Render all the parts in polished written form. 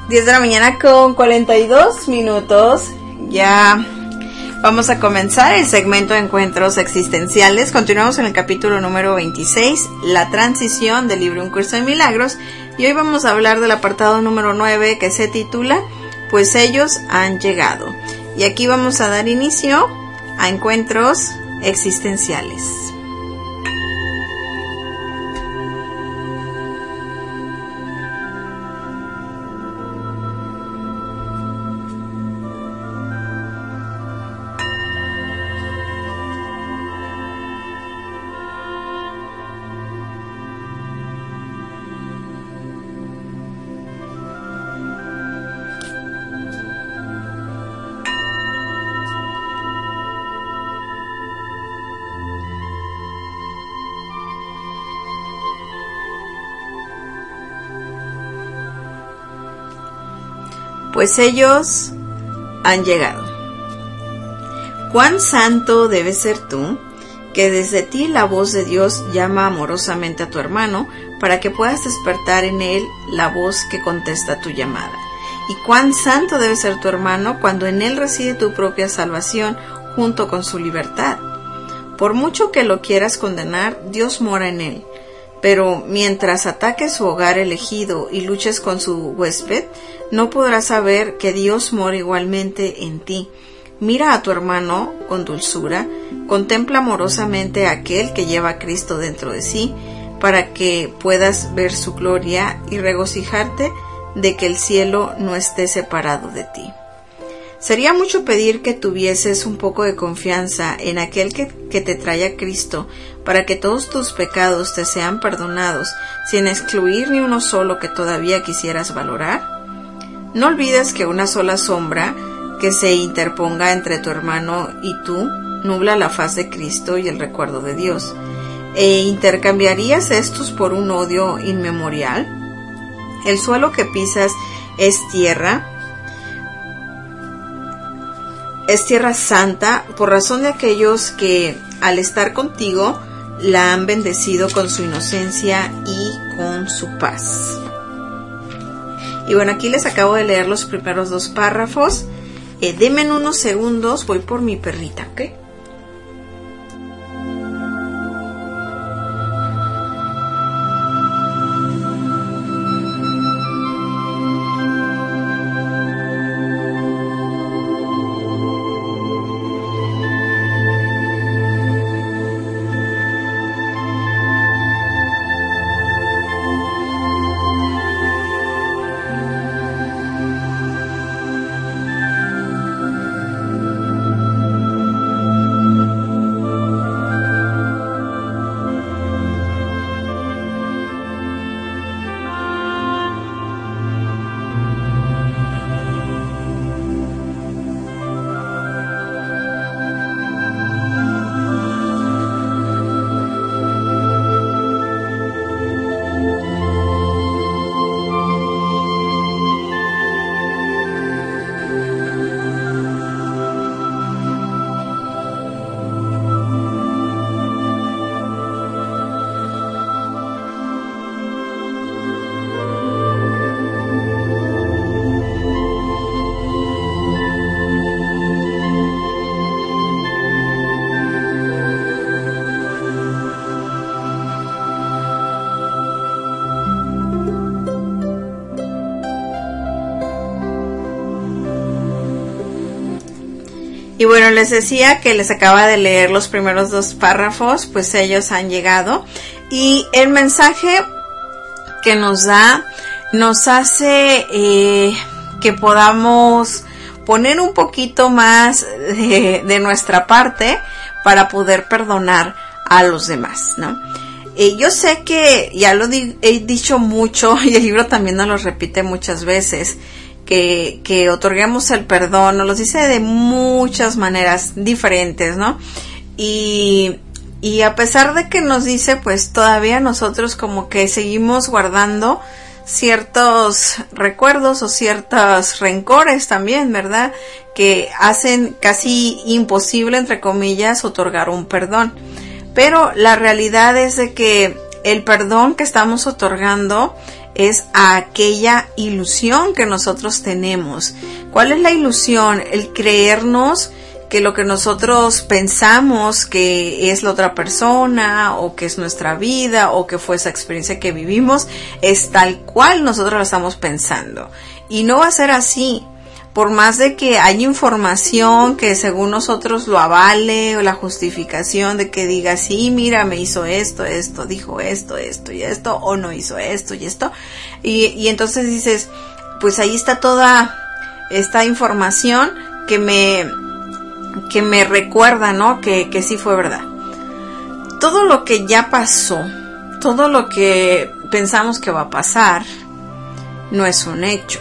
10 de la mañana con 42 minutos. Ya vamos a comenzar el segmento de encuentros existenciales. Continuamos en el capítulo número 26, la transición del libro Un Curso de Milagros. Y hoy vamos a hablar del apartado número 9, que se titula Pues ellos han llegado. Y aquí vamos a dar inicio a encuentros existenciales. Pues ellos han llegado. Cuán santo debes ser tú, que desde ti la voz de Dios llama amorosamente a tu hermano, para que puedas despertar en él la voz que contesta tu llamada. Y cuán santo debe ser tu hermano, cuando en él reside tu propia salvación, junto con su libertad. Por mucho que lo quieras condenar, Dios mora en él. Pero mientras ataques su hogar elegido y luches con su huésped, no podrás saber que Dios mora igualmente en ti. Mira a tu hermano con dulzura, contempla amorosamente a aquel que lleva a Cristo dentro de sí, para que puedas ver su gloria y regocijarte de que el cielo no esté separado de ti. Sería mucho pedir que tuvieses un poco de confianza en aquel que te trae a Cristo, para que todos tus pecados te sean perdonados, sin excluir ni uno solo que todavía quisieras valorar. No olvides que una sola sombra que se interponga entre tu hermano y tú nubla la faz de Cristo y el recuerdo de Dios. ¿Intercambiarías estos por un odio inmemorial? El suelo que pisas es tierra santa por razón de aquellos que, al estar contigo, la han bendecido con su inocencia y con su paz. Y bueno, aquí les acabo de leer los primeros dos párrafos. Denme unos segundos, voy por mi perrita, ¿ok? Y bueno, les decía que les acaba de leer los primeros dos párrafos, pues ellos han llegado. Y el mensaje que nos da, nos hace que podamos poner un poquito más de nuestra parte para poder perdonar a los demás, ¿no? Yo sé que ya lo he dicho mucho, y el libro también nos lo repite muchas veces, que otorguemos el perdón, nos lo dice de muchas maneras diferentes, ¿no? Y a pesar de que nos dice, pues todavía nosotros como que seguimos guardando ciertos recuerdos o ciertos rencores también, ¿verdad? Que hacen casi imposible, entre comillas, otorgar un perdón. Pero la realidad es de que el perdón que estamos otorgando es a aquella ilusión que nosotros tenemos. ¿Cuál es la ilusión? El creernos que lo que nosotros pensamos que es la otra persona, o que es nuestra vida, o que fue esa experiencia que vivimos, es tal cual nosotros lo estamos pensando. Y no va a ser así. Por más de que haya información que según nosotros lo avale, o la justificación de que diga, sí, mira, me hizo esto, dijo esto y esto, o no hizo esto y esto. Y entonces dices, pues ahí está toda esta información que me recuerda, ¿no? Que sí fue verdad. Todo lo que ya pasó, todo lo que pensamos que va a pasar, no es un hecho.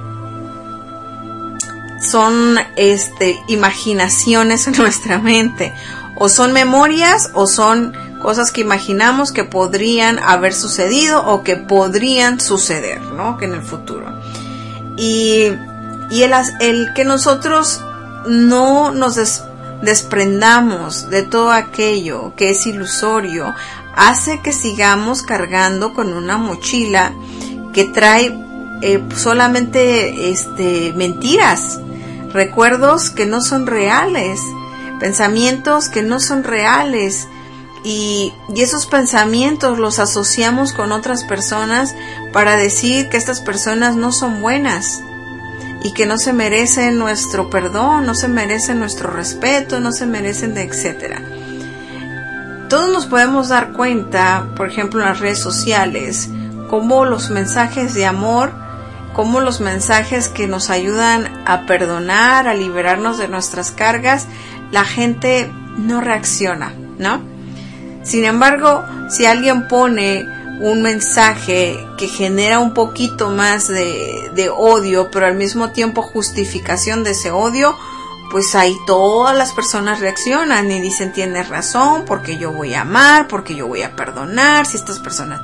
Son imaginaciones en nuestra mente, o son memorias, o son cosas que imaginamos que podrían haber sucedido o que podrían suceder, ¿no? Que en el futuro. Y el que nosotros no nos desprendamos de todo aquello que es ilusorio hace que sigamos cargando con una mochila que trae solamente mentiras, recuerdos que no son reales, pensamientos que no son reales, y esos pensamientos los asociamos con otras personas para decir que estas personas no son buenas y que no se merecen nuestro perdón, no se merecen nuestro respeto, no se merecen de etcétera. Todos nos podemos dar cuenta, por ejemplo en las redes sociales, cómo los mensajes de amor, cómo los mensajes que nos ayudan a perdonar, a liberarnos de nuestras cargas, la gente no reacciona, ¿no? Sin embargo, si alguien pone un mensaje que genera un poquito más de odio, pero al mismo tiempo justificación de ese odio, pues ahí todas las personas reaccionan y dicen, tienes razón, porque yo voy a amar, porque yo voy a perdonar, si estas personas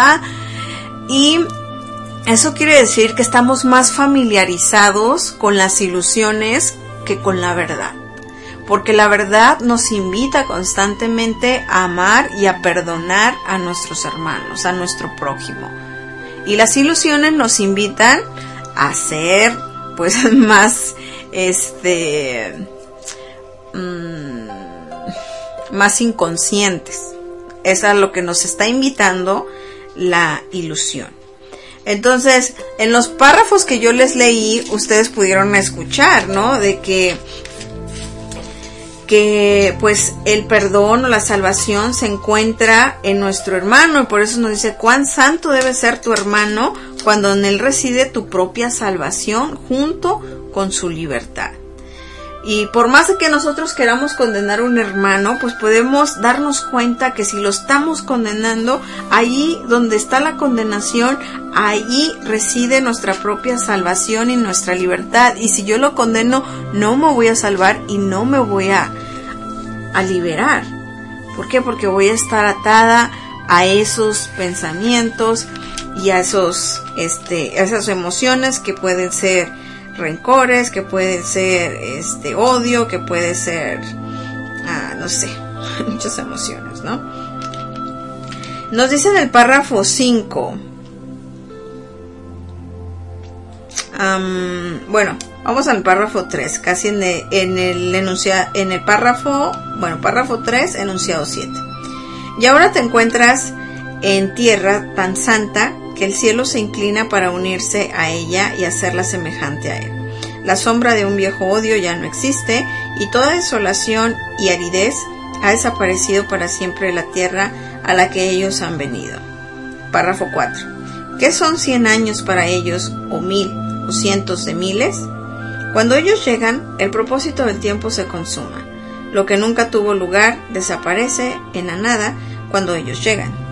y eso quiere decir que estamos más familiarizados con las ilusiones que con la verdad. Porque la verdad nos invita constantemente a amar y a perdonar a nuestros hermanos, a nuestro prójimo. Y las ilusiones nos invitan a ser, pues, más, más inconscientes. Es a lo que nos está invitando la ilusión. Entonces, en los párrafos que yo les leí, ustedes pudieron escuchar, ¿no? De que pues el perdón o la salvación se encuentra en nuestro hermano, y por eso nos dice, cuán santo debe ser tu hermano cuando en él reside tu propia salvación junto con su libertad. Y por más de que nosotros queramos condenar a un hermano, pues podemos darnos cuenta que si lo estamos condenando, allí donde está la condenación, allí reside nuestra propia salvación y nuestra libertad. Y si yo lo condeno, no me voy a salvar y no me voy a liberar. ¿Por qué? Porque voy a estar atada a esos pensamientos y a esas emociones que pueden ser rencores, que puede ser odio, que puede ser no sé, muchas emociones, ¿no? Nos dice en el párrafo 5, bueno, vamos al párrafo 3, casi en el párrafo 3, enunciado 7. Y ahora te encuentras en tierra tan santa que el cielo se inclina para unirse a ella y hacerla semejante a él. La sombra de un viejo odio ya no existe, y toda desolación y aridez ha desaparecido para siempre de la tierra a la que ellos han venido. Párrafo 4. ¿Qué son 100 años para ellos, o 1000, o cientos de miles? Cuando ellos llegan, el propósito del tiempo se consuma. Lo que nunca tuvo lugar desaparece en la nada cuando ellos llegan.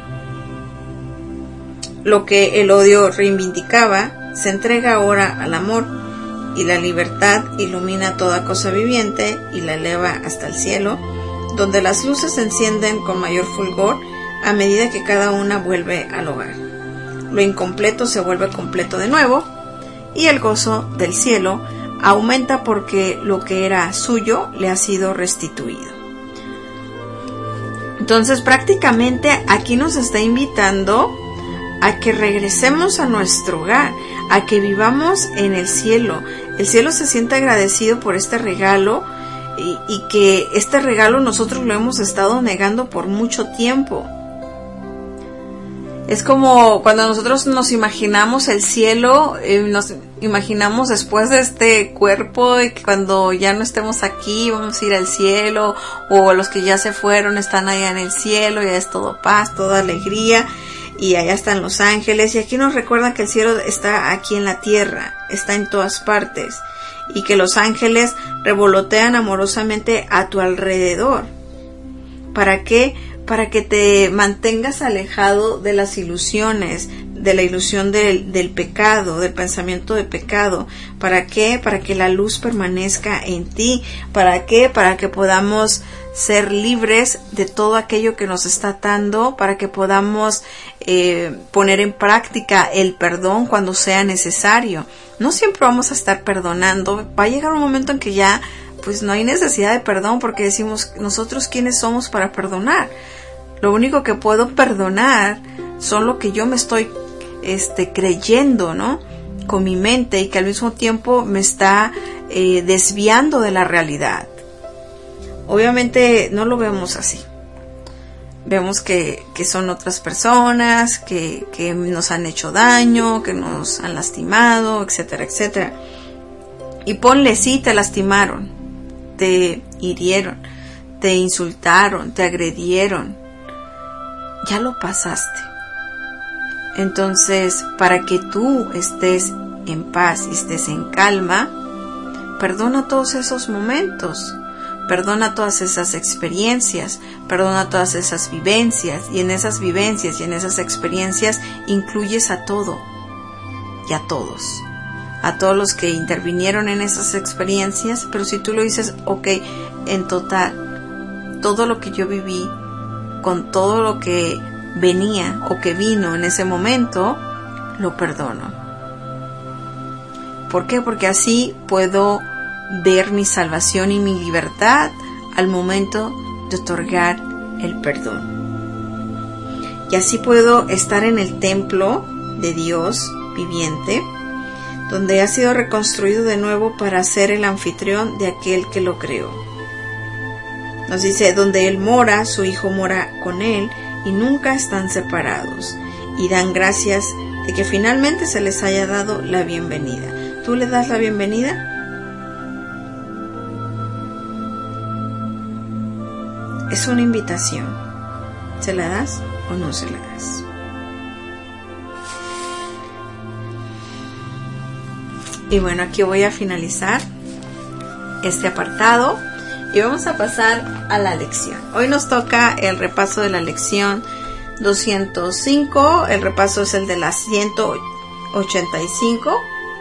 Lo que el odio reivindicaba se entrega ahora al amor, y la libertad ilumina toda cosa viviente y la eleva hasta el cielo, donde las luces se encienden con mayor fulgor a medida que cada una vuelve al hogar. Lo incompleto se vuelve completo de nuevo, y el gozo del cielo aumenta porque lo que era suyo le ha sido restituido. Entonces, prácticamente aquí nos está invitando a que regresemos a nuestro hogar, a que vivamos en el cielo. El cielo se siente agradecido por este regalo y que este regalo nosotros lo hemos estado negando por mucho tiempo. Es como cuando nosotros nos imaginamos el cielo, nos imaginamos después de este cuerpo y que cuando ya no estemos aquí vamos a ir al cielo, o los que ya se fueron están allá en el cielo, ya es todo paz, toda alegría y allá están los ángeles. Y aquí nos recuerdan que el cielo está aquí en la tierra, está en todas partes y que los ángeles revolotean amorosamente a tu alrededor. ¿Para qué? Para que te mantengas alejado de las ilusiones, de la ilusión del pecado, del pensamiento de pecado. ¿Para qué? Para que la luz permanezca en ti. ¿Para qué? Para que podamos ser libres de todo aquello que nos está atando, para que podamos poner en práctica el perdón cuando sea necesario. No siempre vamos a estar perdonando. Va a llegar un momento en que ya pues no hay necesidad de perdón, porque decimos, nosotros quiénes somos para perdonar. Lo único que puedo perdonar son lo que yo me estoy creyendo, ¿no? Con mi mente, y que al mismo tiempo me está desviando de la realidad. Obviamente no lo vemos así. Vemos que son otras personas, que nos han hecho daño, que nos han lastimado, etcétera, etcétera. Y ponle, sí, te lastimaron, te hirieron, te insultaron, te agredieron. Ya lo pasaste. Entonces, para que tú estés en paz y estés en calma, perdona todos esos momentos, perdona todas esas experiencias, perdona todas esas vivencias, y en esas vivencias y en esas experiencias incluyes a todo y a todos los que intervinieron en esas experiencias. Pero si tú lo dices, ok, en total, todo lo que yo viví, con todo lo que venía o que vino en ese momento, lo perdono. ¿Por qué? Porque así puedo ver mi salvación y mi libertad al momento de otorgar el perdón. Y así puedo estar en el templo de Dios viviente, donde ha sido reconstruido de nuevo para ser el anfitrión de aquel que lo creó. Nos dice, donde Él mora, su Hijo mora con Él, y nunca están separados, y dan gracias de que finalmente se les haya dado la bienvenida. ¿Tú le das la bienvenida? Es una invitación. ¿Se la das o no se la das? Y bueno, aquí voy a finalizar este apartado y vamos a pasar a la lección. Hoy nos toca el repaso de la lección 205. El repaso es el de la 185.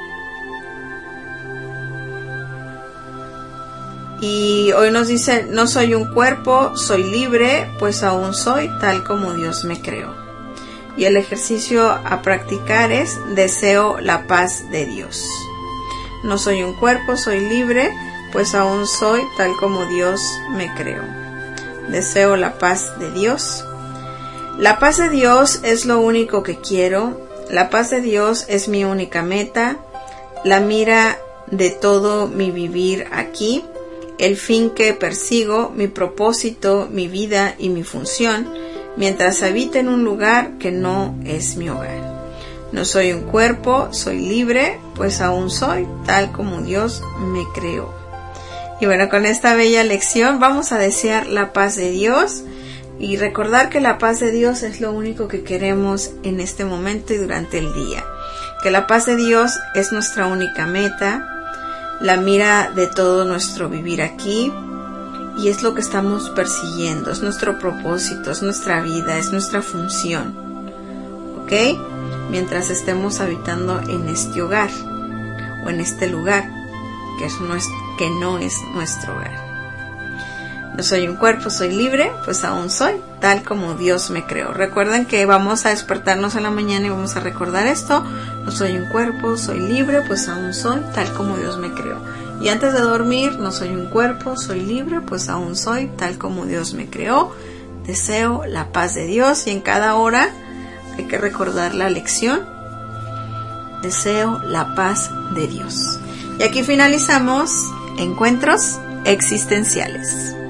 Y hoy nos dice, no soy un cuerpo, soy libre, pues aún soy tal como Dios me creó. Y el ejercicio a practicar es, deseo la paz de Dios. No soy un cuerpo, soy libre, pues aún soy tal como Dios me creó. Deseo la paz de Dios. La paz de Dios es lo único que quiero. La paz de Dios es mi única meta, la mira de todo mi vivir aquí, el fin que persigo, mi propósito, mi vida y mi función, mientras habite en un lugar que no es mi hogar. No soy un cuerpo, soy libre, pues aún soy tal como Dios me creó. Y bueno, con esta bella lección vamos a desear la paz de Dios y recordar que la paz de Dios es lo único que queremos en este momento y durante el día. Que la paz de Dios es nuestra única meta, la mira de todo nuestro vivir aquí, y es lo que estamos persiguiendo, es nuestro propósito, es nuestra vida, es nuestra función. ¿Ok? Mientras estemos habitando en este hogar o en este lugar que no es nuestro hogar. No soy un cuerpo, soy libre, pues aún soy tal como Dios me creó. Recuerden que vamos a despertarnos en la mañana y vamos a recordar esto. No soy un cuerpo, soy libre, pues aún soy tal como Dios me creó. Y antes de dormir, no soy un cuerpo, soy libre, pues aún soy tal como Dios me creó. Deseo la paz de Dios y en cada hora hay que recordar la lección. Deseo la paz de Dios. Y aquí finalizamos Encuentros Existenciales.